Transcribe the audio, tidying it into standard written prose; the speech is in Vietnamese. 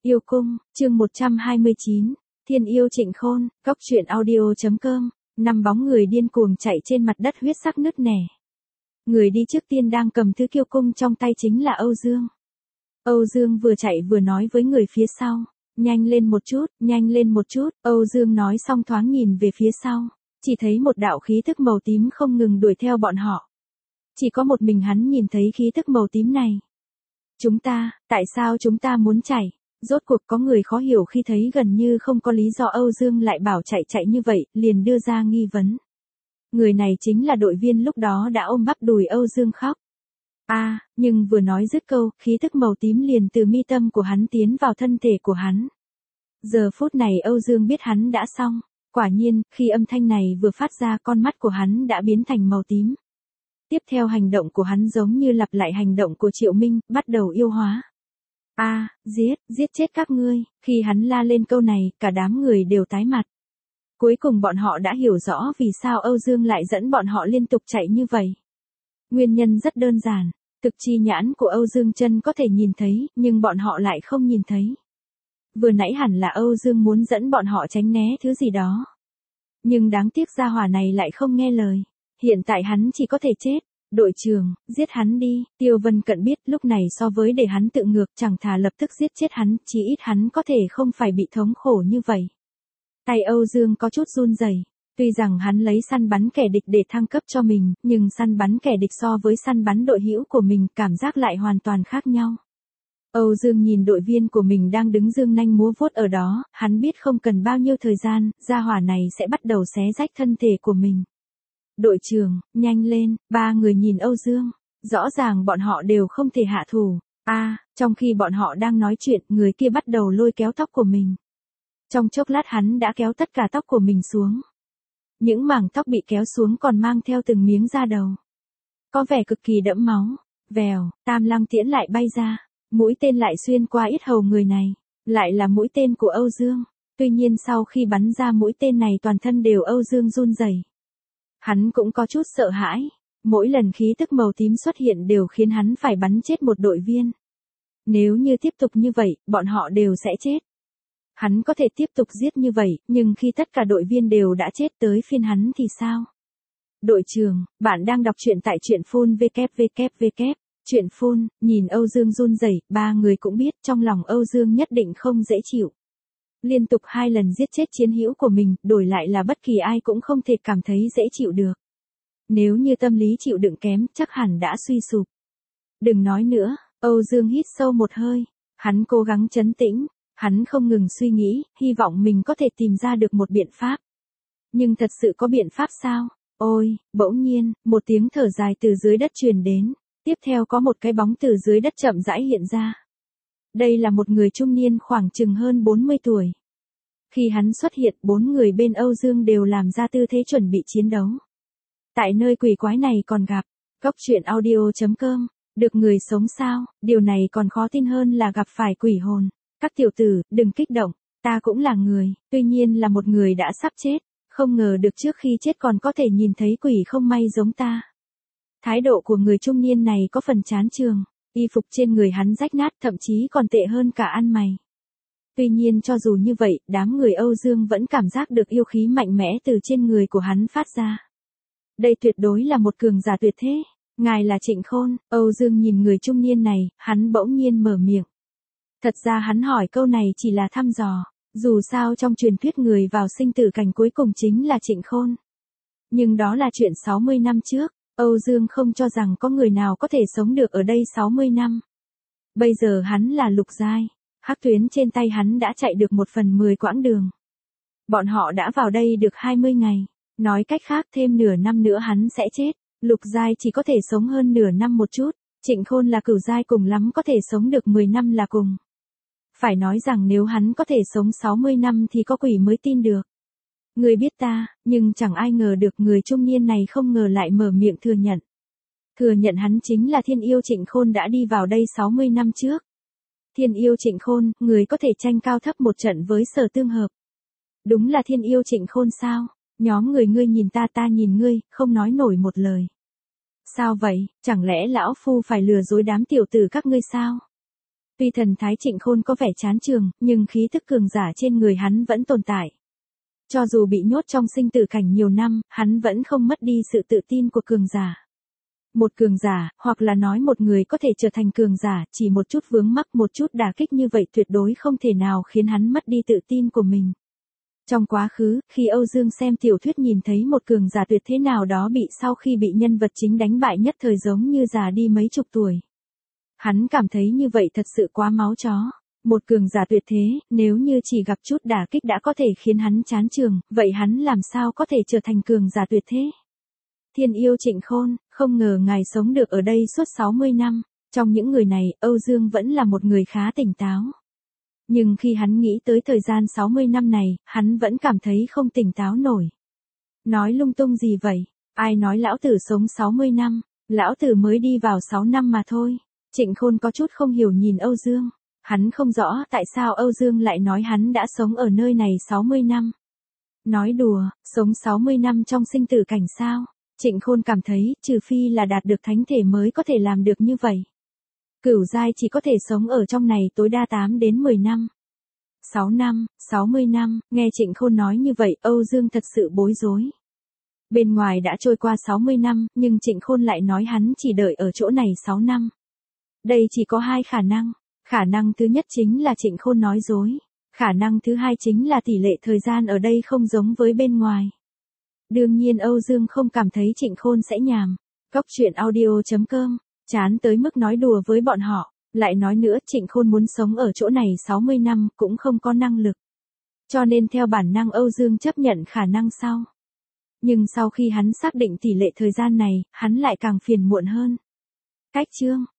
Yêu cung, chương 129, Thiên yêu Trịnh Khôn, Cốc truyện audio.com, năm bóng người điên cuồng chạy trên mặt đất huyết sắc nứt nẻ. Người đi trước tiên đang cầm thứ kiêu cung trong tay chính là Âu Dương. Âu Dương vừa chạy vừa nói với người phía sau, nhanh lên một chút, nhanh lên một chút. Âu Dương nói xong thoáng nhìn về phía sau, chỉ thấy một đạo khí thức màu tím không ngừng đuổi theo bọn họ. Chỉ có một mình hắn nhìn thấy khí thức màu tím này. Tại sao chúng ta muốn chạy? Rốt cuộc có người khó hiểu khi thấy gần như không có lý do Âu Dương lại bảo chạy như vậy, liền đưa ra nghi vấn. Người này chính là đội viên lúc đó đã ôm bắp đùi Âu Dương khóc. Nhưng vừa nói dứt câu, khí thức màu tím liền từ mi tâm của hắn tiến vào thân thể của hắn. Giờ phút này Âu Dương biết hắn đã xong. Quả nhiên, khi âm thanh này vừa phát ra, con mắt của hắn đã biến thành màu tím. Tiếp theo hành động của hắn giống như lặp lại hành động của Triệu Minh, bắt đầu yêu hóa. Giết chết các ngươi. Khi hắn la lên câu này, cả đám người đều tái mặt. Cuối cùng bọn họ đã hiểu rõ vì sao Âu Dương lại dẫn bọn họ liên tục chạy như vậy. Nguyên nhân rất đơn giản, thực chi nhãn của Âu Dương chân có thể nhìn thấy, nhưng bọn họ lại không nhìn thấy. Vừa nãy hẳn là Âu Dương muốn dẫn bọn họ tránh né thứ gì đó. Nhưng đáng tiếc gia hỏa này lại không nghe lời. Hiện tại hắn chỉ có thể chết. Đội trưởng, giết hắn đi. Tiêu Vân Cận biết lúc này so với để hắn tự ngược, chẳng thà lập tức giết chết hắn, chí ít hắn có thể không phải bị thống khổ như vậy. Tay Âu Dương có chút run rẩy. Tuy rằng hắn lấy săn bắn kẻ địch để thăng cấp cho mình, nhưng săn bắn kẻ địch so với săn bắn đội hữu của mình cảm giác lại hoàn toàn khác nhau. Âu Dương nhìn đội viên của mình đang đứng dương nanh múa vuốt ở đó, hắn biết không cần bao nhiêu thời gian, gia hỏa này sẽ bắt đầu xé rách thân thể của mình. Đội trưởng, nhanh lên. Ba người nhìn Âu Dương, rõ ràng bọn họ đều không thể hạ thủ. Trong khi bọn họ đang nói chuyện, người kia bắt đầu lôi kéo tóc của mình. Trong chốc lát hắn đã kéo tất cả tóc của mình xuống. Những mảng tóc bị kéo xuống còn mang theo từng miếng da đầu. Có vẻ cực kỳ đẫm máu. Vèo, tam lăng tiễn lại bay ra. Mũi tên lại xuyên qua yết hầu người này. Lại là mũi tên của Âu Dương. Tuy nhiên sau khi bắn ra mũi tên này toàn thân đều Âu Dương run rẩy. Hắn cũng có chút sợ hãi. Mỗi lần khí tức màu tím xuất hiện đều khiến hắn phải bắn chết một đội viên. Nếu như tiếp tục như vậy, bọn họ đều sẽ chết. Hắn có thể tiếp tục giết như vậy, nhưng khi tất cả đội viên đều đã chết tới phiên hắn thì sao? Đội trưởng, bạn đang đọc truyện tại truyện phun www. Truyện phun, nhìn Âu Dương run rẩy, ba người cũng biết trong lòng Âu Dương nhất định không dễ chịu. Liên tục 2 lần giết chết chiến hữu của mình, đổi lại là bất kỳ ai cũng không thể cảm thấy dễ chịu được. Nếu như tâm lý chịu đựng kém, chắc hẳn đã suy sụp. Đừng nói nữa. Âu Dương hít sâu một hơi. Hắn cố gắng trấn tĩnh. Hắn không ngừng suy nghĩ, hy vọng mình có thể tìm ra được một biện pháp. Nhưng thật sự có biện pháp sao? Ôi, bỗng nhiên, một tiếng thở dài từ dưới đất truyền đến. Tiếp theo có một cái bóng từ dưới đất chậm rãi hiện ra. Đây là một người trung niên khoảng chừng hơn 40 tuổi. Khi hắn xuất hiện, 4 người bên Âu Dương đều làm ra tư thế chuẩn bị chiến đấu. Tại nơi quỷ quái này còn gặp, Cốc truyện audio.com, được người sống sao, điều này còn khó tin hơn là gặp phải quỷ hồn. Các tiểu tử, đừng kích động, ta cũng là người, tuy nhiên là một người đã sắp chết, không ngờ được trước khi chết còn có thể nhìn thấy quỷ không may giống ta. Thái độ của người trung niên này có phần chán chường, y phục trên người hắn rách nát thậm chí còn tệ hơn cả ăn mày. Tuy nhiên cho dù như vậy, đám người Âu Dương vẫn cảm giác được yêu khí mạnh mẽ từ trên người của hắn phát ra. Đây tuyệt đối là một cường giả tuyệt thế. Ngài là Trịnh Khôn. Âu Dương nhìn người trung niên này, hắn bỗng nhiên mở miệng. Thật ra hắn hỏi câu này chỉ là thăm dò. Dù sao trong truyền thuyết người vào sinh tử cảnh cuối cùng chính là Trịnh Khôn. Nhưng đó là chuyện 60 năm trước. Âu Dương không cho rằng có người nào có thể sống được ở đây 60 năm. Bây giờ hắn là lục giai. Hắc tuyến trên tay hắn đã chạy được 1/10 quãng đường. Bọn họ đã vào đây được 20 ngày. Nói cách khác thêm nửa năm nữa hắn sẽ chết. Lục giai chỉ có thể sống hơn nửa năm một chút. Trịnh Khôn là cửu giai cùng lắm có thể sống được 10 năm là cùng. Phải nói rằng nếu hắn có thể sống 60 năm thì có quỷ mới tin được. Người biết ta, nhưng chẳng ai ngờ được người trung niên này không ngờ lại mở miệng thừa nhận. Thừa nhận hắn chính là thiên yêu Trịnh Khôn đã đi vào đây 60 năm trước. Thiên yêu Trịnh Khôn, người có thể tranh cao thấp một trận với Sở Tương Hợp. Đúng là thiên yêu Trịnh Khôn sao? Nhóm người ngươi nhìn ta nhìn ngươi, không nói nổi một lời. Sao vậy, chẳng lẽ lão phu phải lừa dối đám tiểu tử các ngươi sao? Tuy thần thái Trịnh Khôn có vẻ chán chường, nhưng khí thức cường giả trên người hắn vẫn tồn tại. Cho dù bị nhốt trong sinh tử cảnh nhiều năm, hắn vẫn không mất đi sự tự tin của cường giả. Một cường giả, hoặc là nói một người có thể trở thành cường giả, chỉ một chút vướng mắc, một chút đả kích như vậy tuyệt đối không thể nào khiến hắn mất đi tự tin của mình. Trong quá khứ, khi Âu Dương xem tiểu thuyết nhìn thấy một cường giả tuyệt thế nào đó bị sau khi bị nhân vật chính đánh bại nhất thời giống như già đi mấy chục tuổi. Hắn cảm thấy như vậy thật sự quá máu chó. Một cường giả tuyệt thế, nếu như chỉ gặp chút đả kích đã có thể khiến hắn chán chường, vậy hắn làm sao có thể trở thành cường giả tuyệt thế? Thiên yêu Trịnh Khôn, không ngờ ngài sống được ở đây suốt 60 năm. Trong những người này, Âu Dương vẫn là một người khá tỉnh táo. Nhưng khi hắn nghĩ tới thời gian 60 năm này, hắn vẫn cảm thấy không tỉnh táo nổi. Nói lung tung gì vậy? Ai nói lão tử sống 60 năm? Lão tử mới đi vào 6 năm mà thôi. Trịnh Khôn có chút không hiểu nhìn Âu Dương. Hắn không rõ tại sao Âu Dương lại nói hắn đã sống ở nơi này 60 năm. Nói đùa, sống 60 năm trong sinh tử cảnh sao? Trịnh Khôn cảm thấy, trừ phi là đạt được thánh thể mới có thể làm được như vậy. Cửu giai chỉ có thể sống ở trong này tối đa 8 đến 10 năm. 6 năm, 60 năm, nghe Trịnh Khôn nói như vậy, Âu Dương thật sự bối rối. Bên ngoài đã trôi qua 60 năm, nhưng Trịnh Khôn lại nói hắn chỉ đợi ở chỗ này 6 năm. Đây chỉ có hai khả năng. Khả năng thứ nhất chính là Trịnh Khôn nói dối. Khả năng thứ hai chính là tỷ lệ thời gian ở đây không giống với bên ngoài. Đương nhiên Âu Dương không cảm thấy Trịnh Khôn sẽ nhàm. Cóc truyện audio.com, chán tới mức nói đùa với bọn họ. Lại nói nữa, Trịnh Khôn muốn sống ở chỗ này 60 năm cũng không có năng lực. Cho nên theo bản năng Âu Dương chấp nhận khả năng sau. Nhưng sau khi hắn xác định tỷ lệ thời gian này, hắn lại càng phiền muộn hơn. Cách chương